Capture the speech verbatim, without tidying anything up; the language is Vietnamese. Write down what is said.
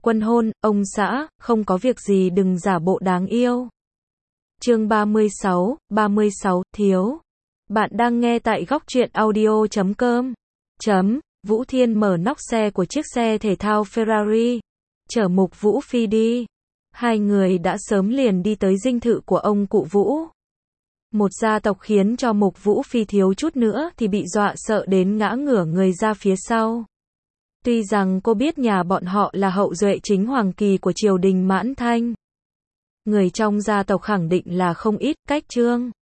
Quân hôn, ông xã, không có việc gì đừng giả bộ đáng yêu. Chương ba mươi sáu, ba mươi sáu, thiếu. Bạn đang nghe tại góc truyện audio chấm com. Chấm, Vũ Thiên mở nóc xe của chiếc xe thể thao Ferrari, chở Mục Vũ Phi đi. Hai người đã sớm liền đi tới dinh thự của ông cụ Vũ. Một gia tộc khiến cho Mục Vũ Phi thiếu chút nữa thì bị dọa sợ đến ngã ngửa người ra phía sau. Tuy rằng cô biết nhà bọn họ là hậu duệ chính hoàng kỳ của triều đình Mãn Thanh. Người trong gia tộc khẳng định là không ít, cách Trương